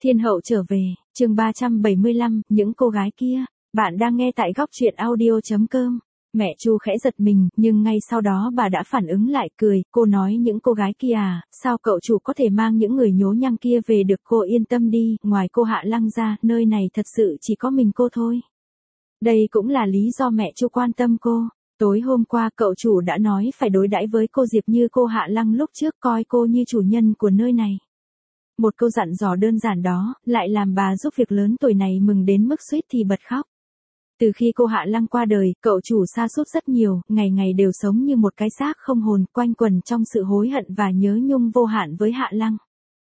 Thiên hậu trở về, chương 375, những cô gái kia. Bạn đang nghe tại góc truyện audio.com. Mẹ Chu khẽ giật mình, nhưng ngay sau đó bà đã phản ứng lại, cười, cô nói những cô gái kia à, sao cậu chủ có thể mang những người nhố nhăng kia về được, cô yên tâm đi, ngoài cô Hạ Lăng ra, nơi này thật sự chỉ có mình cô thôi. Đây cũng là lý do mẹ Chu quan tâm cô. Tối hôm qua cậu chủ đã nói phải đối đãi với cô Diệp như cô Hạ Lăng lúc trước, coi cô như chủ nhân của nơi này. Một câu dặn dò đơn giản đó, lại làm bà giúp việc lớn tuổi này mừng đến mức suýt thì bật khóc. Từ khi cô Hạ Lăng qua đời, cậu chủ sa sút rất nhiều, ngày ngày đều sống như một cái xác không hồn, quanh quẩn trong sự hối hận và nhớ nhung vô hạn với Hạ Lăng.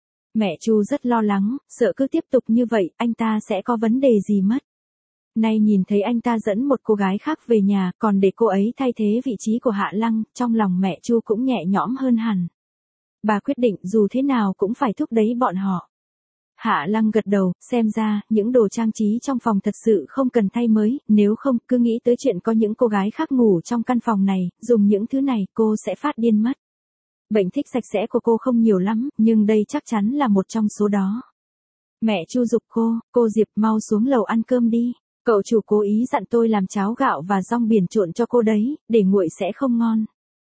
Mẹ Chu rất lo lắng, sợ cứ tiếp tục như vậy, anh ta sẽ có vấn đề gì mất. Nay nhìn thấy anh ta dẫn một cô gái khác về nhà, còn để cô ấy thay thế vị trí của Hạ Lăng, trong lòng mẹ Chu cũng nhẹ nhõm hơn hẳn. Bà quyết định dù thế nào cũng phải thúc đẩy bọn họ. Hạ Lăng gật đầu, xem ra, những đồ trang trí trong phòng thật sự không cần thay mới, nếu không, cứ nghĩ tới chuyện có những cô gái khác ngủ trong căn phòng này, dùng những thứ này, cô sẽ phát điên mất. Bệnh thích sạch sẽ của cô không nhiều lắm, nhưng đây chắc chắn là một trong số đó. Mẹ Chu giục cô Diệp mau xuống lầu ăn cơm đi. Cậu chủ cố ý dặn tôi làm cháo gạo và rong biển trộn cho cô đấy, để nguội sẽ không ngon.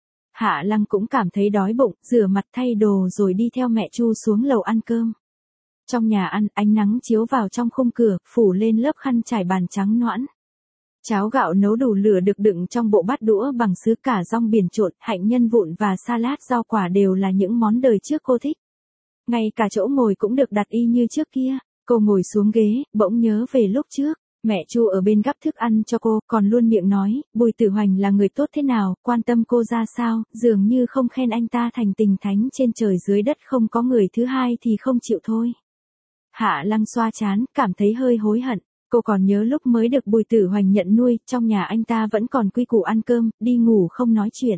Hạ Lăng cũng cảm thấy đói bụng, rửa mặt thay đồ rồi đi theo mẹ Chu xuống lầu ăn cơm. Trong nhà ăn, ánh nắng chiếu vào trong khung cửa, phủ lên lớp khăn trải bàn trắng nõn. Cháo gạo nấu đủ lửa được đựng trong bộ bát đũa bằng sứ, cả rong biển trộn, hạnh nhân vụn và salad rau quả đều là những món đời trước cô thích. Ngay cả chỗ ngồi cũng được đặt y như trước kia. Cô ngồi xuống ghế, bỗng nhớ về lúc trước. Mẹ Chu ở bên gắp thức ăn cho cô, còn luôn miệng nói, Bùi Tử Hoành là người tốt thế nào, quan tâm cô ra sao, dường như không khen anh ta thành tình thánh trên trời dưới đất, không có người thứ hai thì không chịu thôi. Hạ Lăng xoa trán, cảm thấy hơi hối hận. Cô còn nhớ lúc mới được Bùi Tử Hoành nhận nuôi, trong nhà anh ta vẫn còn quy củ ăn cơm, đi ngủ không nói chuyện.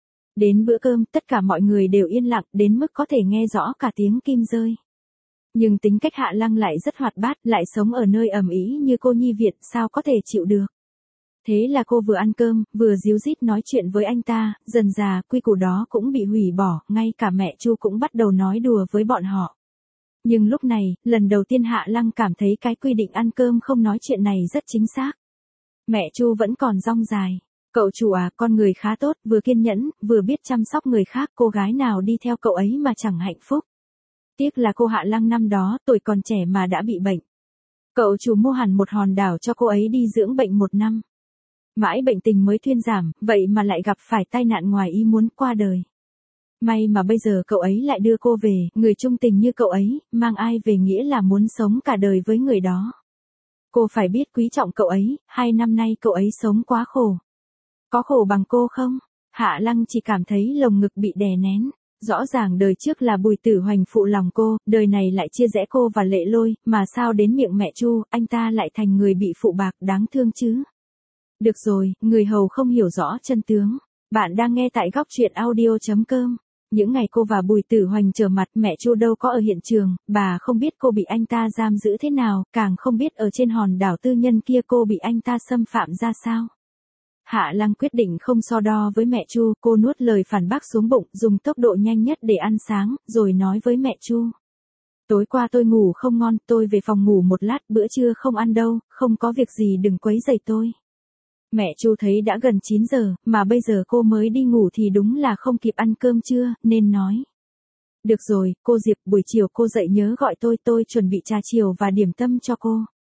Đến bữa cơm, tất cả mọi người đều yên lặng, đến mức có thể nghe rõ cả tiếng kim rơi. Nhưng tính cách Hạ Lăng lại rất hoạt bát, lại sống ở nơi ầm ĩ như cô nhi Việt, sao có thể chịu được. Thế là cô vừa ăn cơm, vừa díu dít nói chuyện với anh ta, dần dà quy củ đó cũng bị hủy bỏ, ngay cả mẹ Chu cũng bắt đầu nói đùa với bọn họ. Nhưng lúc này, lần đầu tiên Hạ Lăng cảm thấy cái quy định ăn cơm không nói chuyện này rất chính xác. Mẹ Chu vẫn còn dong dài. Cậu chủ à, con người khá tốt, vừa kiên nhẫn, vừa biết chăm sóc người khác, cô gái nào đi theo cậu ấy mà chẳng hạnh phúc. Tiếc là cô Hạ Lăng năm đó, tuổi còn trẻ mà đã bị bệnh. Cậu chủ mua hẳn một hòn đảo cho cô ấy đi dưỡng bệnh 1 năm. Mãi bệnh tình mới thuyên giảm, vậy mà lại gặp phải tai nạn ngoài ý muốn, qua đời. May mà bây giờ cậu ấy lại đưa cô về, người trung tình như cậu ấy, mang ai về nghĩa là muốn sống cả đời với người đó. Cô phải biết quý trọng cậu ấy, 2 năm nay cậu ấy sống quá khổ. Có khổ bằng cô không? Hạ Lăng chỉ cảm thấy lồng ngực bị đè nén. Rõ ràng đời trước là Bùi Tử Hoành phụ lòng cô, đời này lại chia rẽ cô và Lệ Lôi, mà sao đến miệng mẹ Chu, anh ta lại thành người bị phụ bạc, đáng thương chứ. Được rồi, người hầu không hiểu rõ chân tướng. Bạn đang nghe tại góc truyện audio.com. Những ngày cô và Bùi Tử Hoành trở mặt, mẹ Chu đâu có ở hiện trường, bà không biết cô bị anh ta giam giữ thế nào, càng không biết ở trên hòn đảo tư nhân kia cô bị anh ta xâm phạm ra sao. Hạ Lăng quyết định không so đo với mẹ Chu, cô nuốt lời phản bác xuống bụng, dùng tốc độ nhanh nhất để ăn sáng, rồi nói với mẹ Chu. Tối qua tôi ngủ không ngon, tôi về phòng ngủ một lát, bữa trưa không ăn đâu, không có việc gì đừng quấy rầy tôi. Mẹ Chu thấy đã gần 9 giờ, mà bây giờ cô mới đi ngủ thì đúng là không kịp ăn cơm trưa, nên nói. Được rồi, cô Diệp, buổi chiều cô dậy nhớ gọi tôi chuẩn bị trà chiều và điểm tâm cho cô.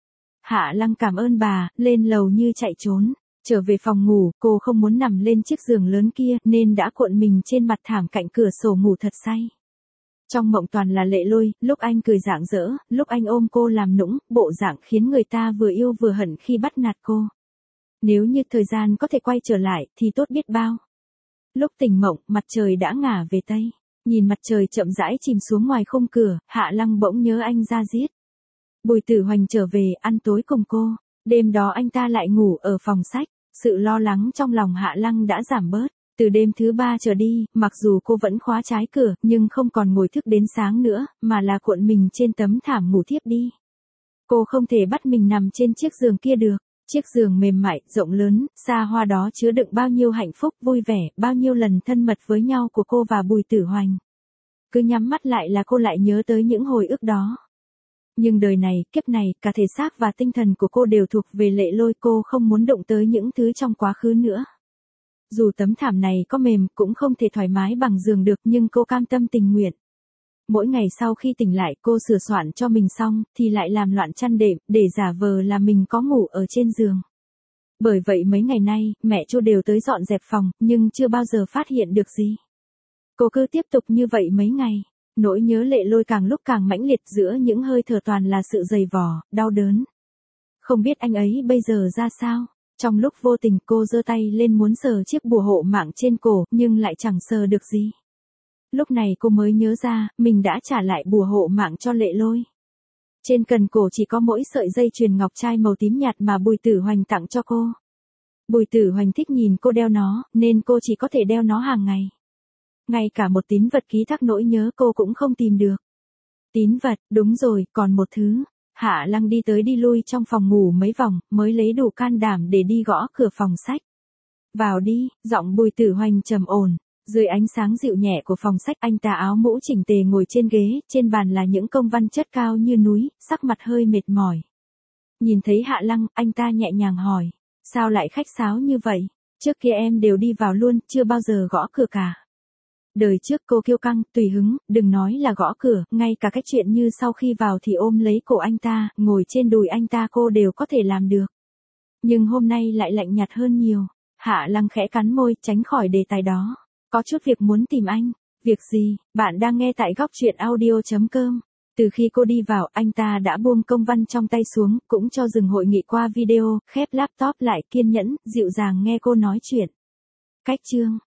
Hạ Lăng cảm ơn bà, lên lầu như chạy trốn. Trở về phòng ngủ, cô không muốn nằm lên chiếc giường lớn kia, nên đã cuộn mình trên mặt thảm cạnh cửa sổ ngủ thật say. Trong mộng toàn là Lệ Lôi, lúc anh cười rạng rỡ, lúc anh ôm cô làm nũng, bộ dạng khiến người ta vừa yêu vừa hận khi bắt nạt cô. Nếu như thời gian có thể quay trở lại, thì tốt biết bao. Lúc tỉnh mộng, mặt trời đã ngả về Tây. Nhìn mặt trời chậm rãi chìm xuống ngoài khung cửa, Hạ Lăng bỗng nhớ anh ra diết. Bùi Tử Hoành trở về, ăn tối cùng cô. Đêm đó anh ta lại ngủ ở phòng sách. Sự lo lắng trong lòng Hạ Lăng đã giảm bớt. Từ đêm thứ 3 trở đi, mặc dù cô vẫn khóa trái cửa, nhưng không còn ngồi thức đến sáng nữa, mà là cuộn mình trên tấm thảm ngủ thiếp đi. Cô không thể bắt mình nằm trên chiếc giường kia được. Chiếc giường mềm mại, rộng lớn, xa hoa đó chứa đựng bao nhiêu hạnh phúc, vui vẻ, bao nhiêu lần thân mật với nhau của cô và Bùi Tử Hoành. Cứ nhắm mắt lại là cô lại nhớ tới những hồi ức đó. Nhưng đời này, kiếp này, cả thể xác và tinh thần của cô đều thuộc về Lệ Lôi, cô không muốn động tới những thứ trong quá khứ nữa. Dù tấm thảm này có mềm cũng không thể thoải mái bằng giường được, nhưng cô cam tâm tình nguyện. Mỗi ngày sau khi tỉnh lại cô sửa soạn cho mình xong thì lại làm loạn chăn đệm để giả vờ là mình có ngủ ở trên giường. Bởi vậy mấy ngày nay mẹ Chu đều tới dọn dẹp phòng nhưng chưa bao giờ phát hiện được gì. Cô cứ tiếp tục như vậy mấy ngày. Nỗi nhớ Lệ Lôi càng lúc càng mãnh liệt, giữa những hơi thở toàn là sự dày vò, đau đớn. Không biết anh ấy bây giờ ra sao? Trong lúc vô tình cô giơ tay lên muốn sờ chiếc bùa hộ mạng trên cổ nhưng lại chẳng sờ được gì. Lúc này cô mới nhớ ra, mình đã trả lại bùa hộ mạng cho Lệ Lôi. Trên cần cổ chỉ có mỗi sợi dây chuyền ngọc trai màu tím nhạt mà Bùi Tử Hoành tặng cho cô. Bùi Tử Hoành thích nhìn cô đeo nó, nên cô chỉ có thể đeo nó hàng ngày. Ngay cả một tín vật ký thác nỗi nhớ cô cũng không tìm được. Tín vật, đúng rồi, còn một thứ. Hạ Lăng đi tới đi lui trong phòng ngủ mấy vòng, mới lấy đủ can đảm để đi gõ cửa phòng sách. Vào đi, giọng Bùi Tử Hoành trầm ổn. Dưới ánh sáng dịu nhẹ của phòng sách, anh ta áo mũ chỉnh tề ngồi trên ghế, trên bàn là những công văn chất cao như núi, sắc mặt hơi mệt mỏi. Nhìn thấy Hạ Lăng, anh ta nhẹ nhàng hỏi, sao lại khách sáo như vậy? Trước kia em đều đi vào luôn, chưa bao giờ gõ cửa cả. Đời trước cô kiêu căng, tùy hứng, đừng nói là gõ cửa, ngay cả cách chuyện như sau khi vào thì ôm lấy cổ anh ta, ngồi trên đùi anh ta cô đều có thể làm được. Nhưng hôm nay lại lạnh nhạt hơn nhiều. Hạ Lăng khẽ cắn môi, tránh khỏi đề tài đó. Có chút việc muốn tìm anh. Việc gì? Bạn đang nghe tại góc truyện audio.com. Từ khi cô đi vào, anh ta đã buông công văn trong tay xuống, cũng cho dừng hội nghị qua video, khép laptop lại, kiên nhẫn, dịu dàng nghe cô nói chuyện. Cách chương